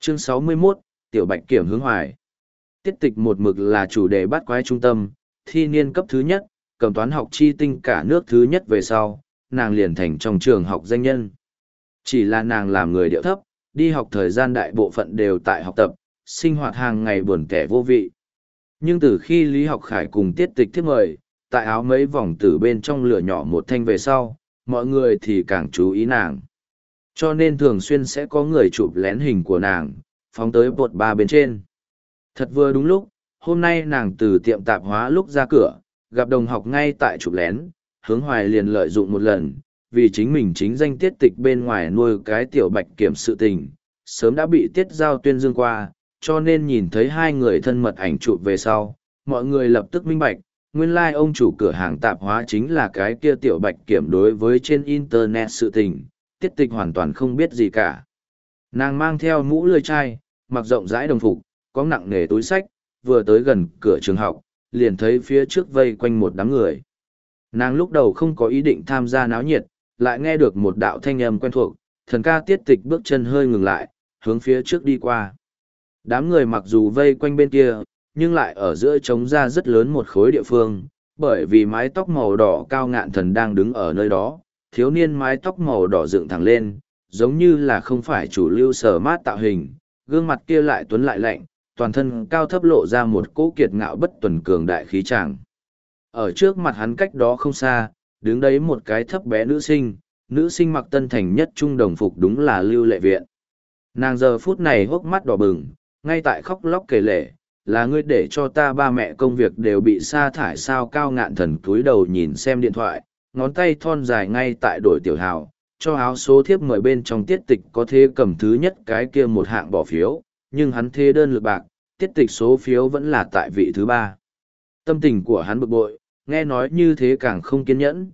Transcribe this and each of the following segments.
Chương 61, Tiểu Bạch Kiểm hướng hoài. Tiết tịch một mực là chủ đề bắt quái trung tâm, thi niên cấp thứ nhất, cầm toán học chi tinh cả nước thứ nhất về sau, nàng liền thành trong trường học danh nhân. Chỉ là nàng làm người điệu thấp, đi học thời gian đại bộ phận đều tại học tập, sinh hoạt hàng ngày buồn kẻ vô vị. Nhưng từ khi Lý Học Khải cùng tiết tịch thiết mời, tại áo mấy vòng từ bên trong lửa nhỏ một thanh về sau, mọi người thì càng chú ý nàng. Cho nên thường xuyên sẽ có người chụp lén hình của nàng, phóng tới bột ba bên trên. Thật vừa đúng lúc, hôm nay nàng từ tiệm tạp hóa lúc ra cửa, gặp đồng học ngay tại chụp lén, hướng hoài liền lợi dụng một lần, vì chính mình chính danh tiết tịch bên ngoài nuôi cái tiểu bạch kiểm sự tình, sớm đã bị tiết giao tuyên dương qua, cho nên nhìn thấy hai người thân mật ảnh chụp về sau, mọi người lập tức minh bạch, nguyên lai ông chủ cửa hàng tạp hóa chính là cái kia tiểu bạch kiểm. Đối với trên internet sự tình, tiết tịch hoàn toàn không biết gì cả. Nàng mang theo mũ lưỡi chai, mặc rộng rãi đồng phục, có nặng nề túi sách, vừa tới gần cửa trường học, liền thấy phía trước vây quanh một đám người. Nàng lúc đầu không có ý định tham gia náo nhiệt, lại nghe được một đạo thanh âm quen thuộc, thần ca tiết tịch bước chân hơi ngừng lại, hướng phía trước đi qua. Đám người mặc dù vây quanh bên kia, nhưng lại ở giữa trống ra rất lớn một khối địa phương, bởi vì mái tóc màu đỏ Cao Ngạn Thần đang đứng ở nơi đó, thiếu niên mái tóc màu đỏ dựng thẳng lên, giống như là không phải chủ lưu sở mát tạo hình, gương mặt kia lại tuấn lại lạnh, toàn thân cao thấp lộ ra một cỗ kiệt ngạo bất tuần cường đại khí tràng. Ở trước mặt hắn cách đó không xa, đứng đấy một cái thấp bé nữ sinh mặc tân thành nhất trung đồng phục, đúng là Lưu Lệ Viện. Nàng giờ phút này hốc mắt đỏ bừng, ngay tại khóc lóc kể lể, là ngươi để cho ta ba mẹ công việc đều bị sa thải sao? Cao Ngạn Thần cúi đầu nhìn xem điện thoại, ngón tay thon dài ngay tại đổi tiểu hào, cho áo số thiếp mời bên trong tiết tịch có thế cầm thứ nhất cái kia một hạng bỏ phiếu, nhưng hắn thế đơn lực bạc, tiết tịch số phiếu vẫn là tại vị thứ ba. Tâm tình của hắn bực bội, nghe nói như thế càng không kiên nhẫn,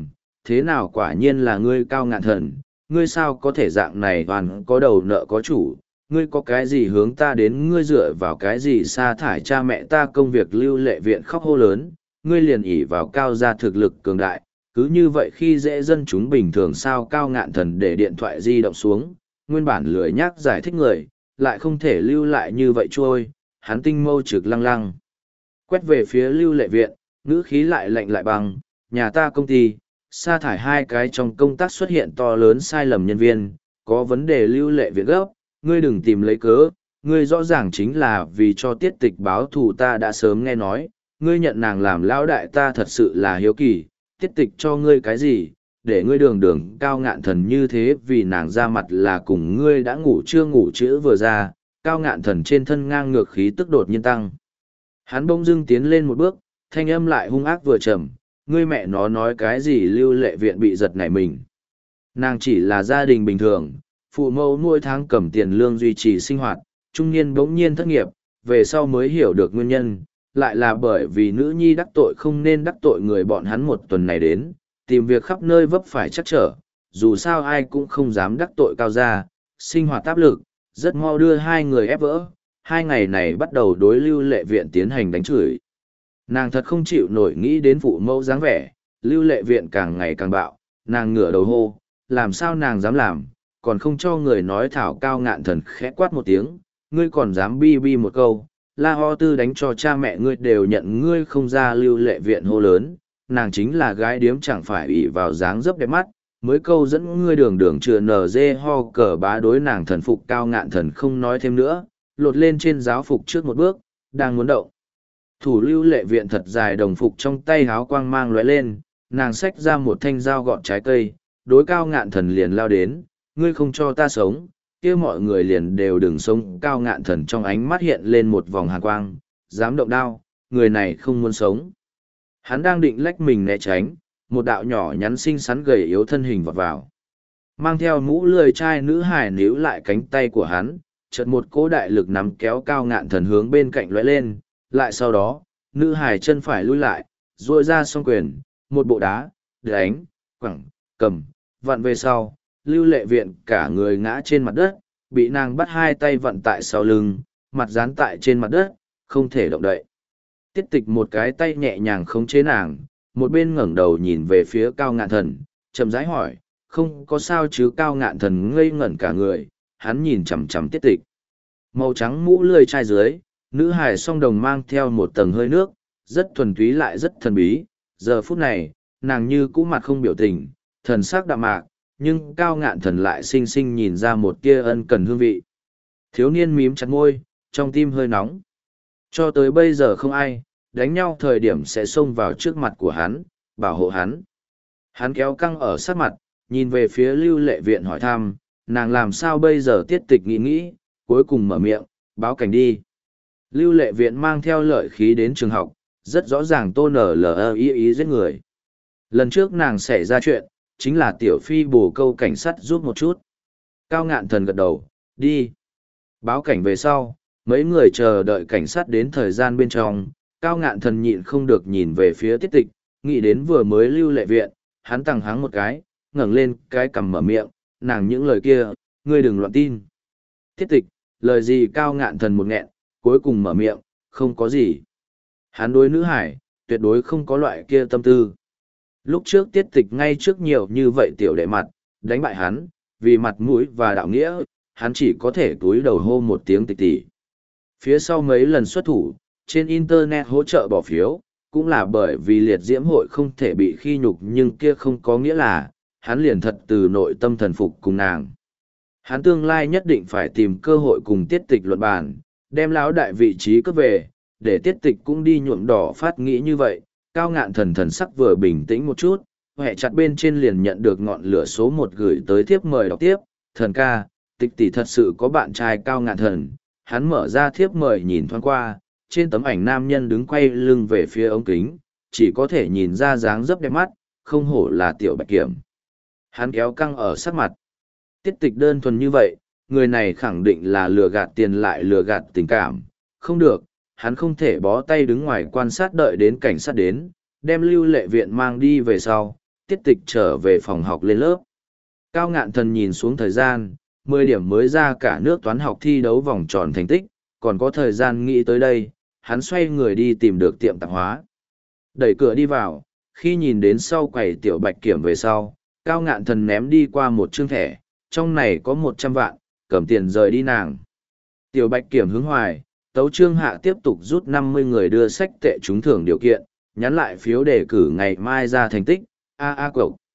thế nào quả nhiên là ngươi Cao Ngạn Thần, ngươi sao có thể dạng này toàn có đầu nợ có chủ, ngươi có cái gì hướng ta đến, ngươi dựa vào cái gì sa thải cha mẹ ta công việc? Lưu Lệ Viện khóc hô lớn, ngươi liền ỷ vào Cao gia thực lực cường đại, cứ như vậy khi dễ dân chúng bình thường sao? Cao Ngạn Thần để điện thoại di động xuống, nguyên bản lười nhác giải thích người, lại không thể lưu lại như vậy trôi, hắn tinh mâu trực lăng lăng. Quét về phía Lưu Lệ Viện, ngữ khí lại lạnh lại bằng, nhà ta công ty, sa thải hai cái trong công tác xuất hiện to lớn sai lầm nhân viên, có vấn đề. Lưu Lệ Viện gấp, ngươi đừng tìm lấy cớ, ngươi rõ ràng chính là vì cho tiết tịch báo thù. Ta đã sớm nghe nói, ngươi nhận nàng làm lão đại, ta thật sự là hiếu kỳ, tiết tịch cho ngươi cái gì, để ngươi đường đường Cao Ngạn Thần như thế vì nàng ra mặt? là cùng ngươi đã ngủ chưa ngủ chữ vừa ra, Cao Ngạn Thần trên thân ngang ngược khí tức đột nhiên tăng. Hắn bỗng dưng tiến lên một bước, thanh âm lại hung ác vừa trầm, ngươi mẹ nó nói cái gì? Lưu Lệ Viện bị giật nảy mình. Nàng chỉ là gia đình bình thường, phụ mẫu mỗi tháng cầm tiền lương duy trì sinh hoạt, trung niên bỗng nhiên thất nghiệp, về sau mới hiểu được nguyên nhân, lại là bởi vì nữ nhi đắc tội không nên đắc tội người. Bọn hắn một tuần này đến, tìm việc khắp nơi vấp phải chắc trở, dù sao ai cũng không dám đắc tội Cao gia, sinh hoạt áp lực, rất mau đưa hai người ép vỡ. 2 ngày này bắt đầu đối Lưu Lệ Viện tiến hành đánh chửi. Nàng thật không chịu nổi nghĩ đến phụ mẫu dáng vẻ, Lưu Lệ Viện càng ngày càng bạo, nàng ngửa đầu hô, làm sao nàng dám làm, còn không cho người nói thảo. Cao Ngạn Thần khẽ quát một tiếng, ngươi còn dám bi bi một câu, la ho tư đánh cho cha mẹ ngươi đều nhận ngươi không ra. Lưu Lệ Viện hô lớn, nàng chính là gái điếm chẳng phải ỷ vào dáng dấp đẹp mắt, mới câu dẫn ngươi đường đường chưa nở dê ho cờ bá đối nàng thần phục. Cao Ngạn Thần không nói thêm nữa, lột lên trên giáo phục trước một bước, đang muốn động thủ. Lưu Lệ Viện thật dài đồng phục trong tay háo quang mang lóe lên, nàng xách ra một thanh dao gọt trái cây, đối Cao Ngạn Thần liền lao đến, ngươi không cho ta sống, kia mọi người liền đều đừng sống. Cao Ngạn Thần trong ánh mắt hiện lên một vòng hàn quang, dám động đao, người này không muốn sống. Hắn đang định lách mình né tránh, một đạo nhỏ nhắn xinh xắn gầy yếu thân hình vọt vào. Mang theo mũ lười trai nữ hài níu lại cánh tay của hắn, chợt một cỗ đại lực nắm kéo Cao Ngạn Thần hướng bên cạnh lóe lên, lại sau đó, nữ hài chân phải lui lại, duỗi ra song quyền, một bộ đá, đánh, quẳng, cầm, vặn về sau. Lưu Lệ Viện cả người ngã trên mặt đất, bị nàng bắt hai tay vặn tại sau lưng, mặt dán tại trên mặt đất, không thể động đậy. Tiết tịch một cái tay nhẹ nhàng khống chế nàng, một bên ngẩng đầu nhìn về phía Cao Ngạn Thần, chậm rãi hỏi, không có sao chứ? Cao Ngạn Thần ngây ngẩn cả người, hắn nhìn chằm chằm tiết tịch. Màu trắng mũ lươi chai dưới, nữ hải song đồng mang theo một tầng hơi nước, rất thuần túy lại rất thần bí. Giờ phút này, nàng như cũ mặt không biểu tình, thần sắc đạm mạc, nhưng Cao Ngạn Thần lại xinh xinh nhìn ra một tia ân cần hương vị. Thiếu niên mím chặt môi, trong tim hơi nóng. Cho tới bây giờ không ai, đánh nhau thời điểm sẽ xông vào trước mặt của hắn, bảo hộ hắn. Hắn kéo căng ở sát mặt, nhìn về phía Lưu Lệ Viện hỏi thăm, nàng làm sao bây giờ? Tiết Tịch nghĩ, cuối cùng mở miệng, báo cảnh đi. Lưu Lệ Viện mang theo lợi khí đến trường học, rất rõ ràng Tô Nở ý giết người. Lần trước nàng xảy ra chuyện, chính là Tiểu Phi bổ câu cảnh sát giúp một chút. Cao Ngạn Thần gật đầu, đi. Báo cảnh về sau, mấy người chờ đợi cảnh sát đến thời gian bên trong, Cao Ngạn Thần nhịn không được nhìn về phía Tiết Tịch, nghĩ đến vừa mới Lưu Lệ Viện, hắn tăng háng một cái, ngẩng lên cái cằm mở miệng, nàng những lời kia, ngươi đừng loạn tin. Tiết Tịch, lời gì? Cao Ngạn Thần một nghẹn, cuối cùng mở miệng, không có gì. Hắn đối nữ hải, tuyệt đối không có loại kia tâm tư. Lúc trước Tiết Tịch ngay trước nhiều như vậy tiểu đệ mặt, đánh bại hắn, vì mặt mũi và đạo nghĩa, hắn chỉ có thể túi đầu hô một tiếng Tịch tỷ. Phía sau mấy lần xuất thủ, trên Internet hỗ trợ bỏ phiếu, cũng là bởi vì liệt diễm hội không thể bị khi nhục, nhưng kia không có nghĩa là, hắn liền thật từ nội tâm thần phục cùng nàng. Hắn tương lai nhất định phải tìm cơ hội cùng Tiết Tịch luận bàn, đem lão đại vị trí cướp về, để Tiết Tịch cũng đi nhuộm đỏ phát nghĩ như vậy. Cao Ngạn Thần thần sắc vừa bình tĩnh một chút, hệ chặt bên trên liền nhận được ngọn lửa số 1 gửi tới thiếp mời đọc tiếp. Thần ca, Tịch tỷ thật sự có bạn trai. Cao Ngạn Thần, hắn mở ra thiếp mời nhìn thoáng qua, trên tấm ảnh nam nhân đứng quay lưng về phía ống kính, chỉ có thể nhìn ra dáng dấp đẹp mắt, không hổ là Tiểu Bạch Kiểm. Hắn kéo căng ở sắc mặt. Tiết Tịch đơn thuần như vậy, người này khẳng định là lừa gạt tiền lại lừa gạt tình cảm. Không được, hắn không thể bó tay đứng ngoài quan sát đợi đến cảnh sát đến, đem Lưu Lệ Viện mang đi về sau, Tiết Tịch trở về phòng học lên lớp. Cao Ngạn Thần nhìn xuống thời gian, 10 điểm mới ra cả nước toán học thi đấu vòng tròn thành tích, còn có thời gian nghĩ tới đây, hắn xoay người đi tìm được tiệm tạp hóa. Đẩy cửa đi vào, khi nhìn đến sau quầy Tiểu Bạch Kiểm về sau, Cao Ngạn Thần ném đi qua một chương thẻ, trong này có 100 vạn, cầm tiền rời đi nàng. Tiểu Bạch Kiểm hướng hoài, Tấu Trương Hạ tiếp tục rút 50 người đưa sách tệ trúng thưởng điều kiện, nhắn lại phiếu đề cử ngày mai ra thành tích, cộc.